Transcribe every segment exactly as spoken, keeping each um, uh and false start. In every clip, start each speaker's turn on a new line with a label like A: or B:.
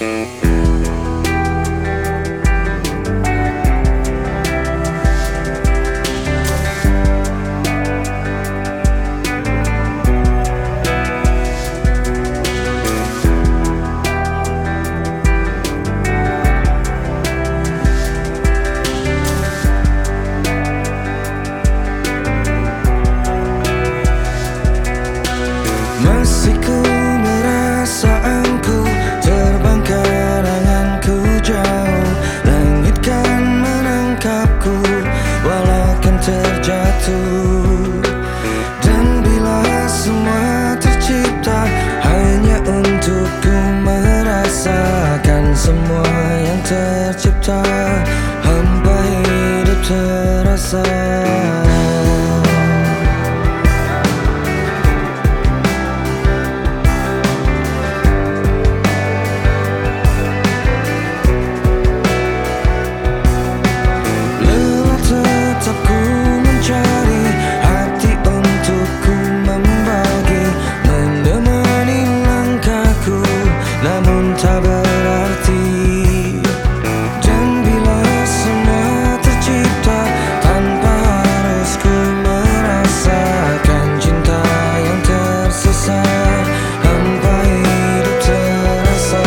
A: Masih ku merasa engkau terbang kenanganku jauh. Langit kan menangkapku walau kan terjatuh. Dan bila semua tercipta hanya untukku merasakan semua yang tercipta, hampa hidup terasa. Namun tak berarti. Dan bila semua tercipta tanpa harus ku merasakan cinta yang tersisa, hampa hidup terasa.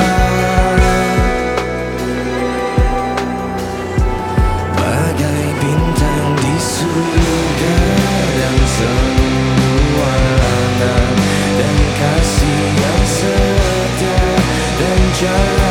A: Bagai bintang di surga yang selalu ada, dan kasih yang setia dan jauh.